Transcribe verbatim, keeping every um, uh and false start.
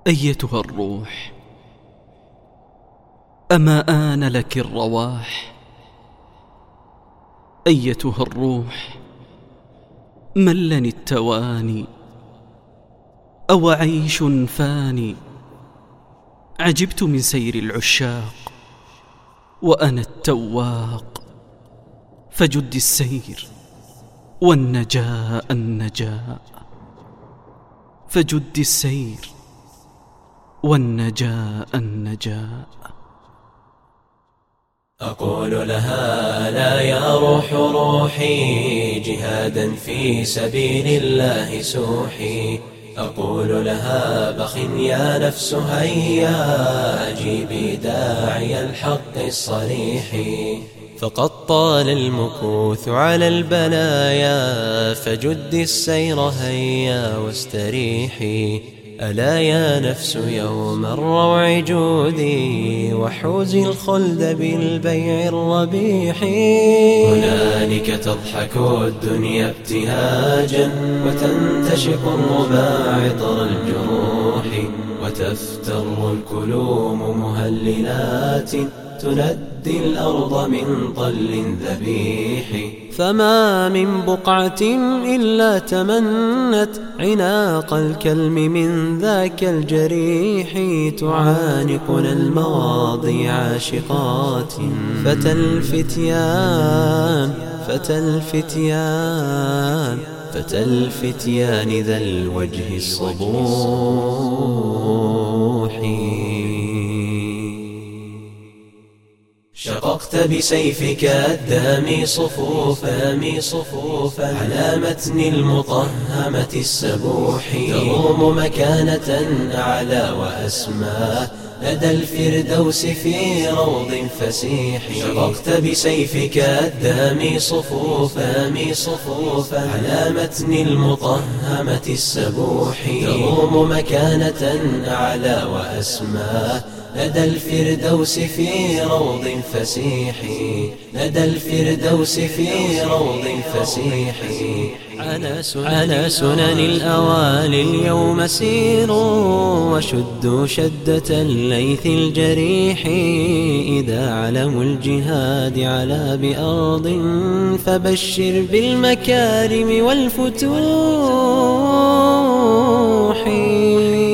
أيتها الروح، أما آن لك الرواح؟ أيتها الروح، ملني التواني، أو عيش فاني؟ عجبت من سير العشاق وأنا التواق، فجد السير والنجاء النجاء، فجد السير والنجاء النجاء. أقول لها لا يا روح روحي، جهادا في سبيل الله سوحي. أقول لها بخ يا نفس هيا، أجيبي داعي الحق الصريح. فقد طال المكوث على البلايا، فجدي السير هيا واستريحي. ألا يا نفس يوم الروع جودي، وحوزي الخلد بالبيع الربيح. هنالك تضحك الدنيا ابتهاجا، وتنتشق الربا عطر الجروح، وتفتر الكلوم مهللات، تندي الأرض من طل ذبيح. فما من بقعة إلا تمنت عناق الكلم من ذاك الجريح. تعانقنا المواضي عاشقات، فتى الفتيان فتى الفتيان فتى الفتيان ذا الوجه الصبوح. شققت بسيفك الدامي صفوفا صفوفا على متن المطهمة السبوح، تروم مكانة أعلى وأسمى لدى الفردوس في روض فسيح. شققت بسيفك الدامي صفوفا صفوفا على متن المطهمة السبوح، تروم مكانة أعلى وأسمى لدى الفردوس في روض فسيح. لدى الفردوس في روض فسيح. على سنن الأوالي اليوم سيروا، وشدوا شدة الليث الجريح. إذا علموا الجهاد على بأرض، فبشر بالمكارم والفتوح.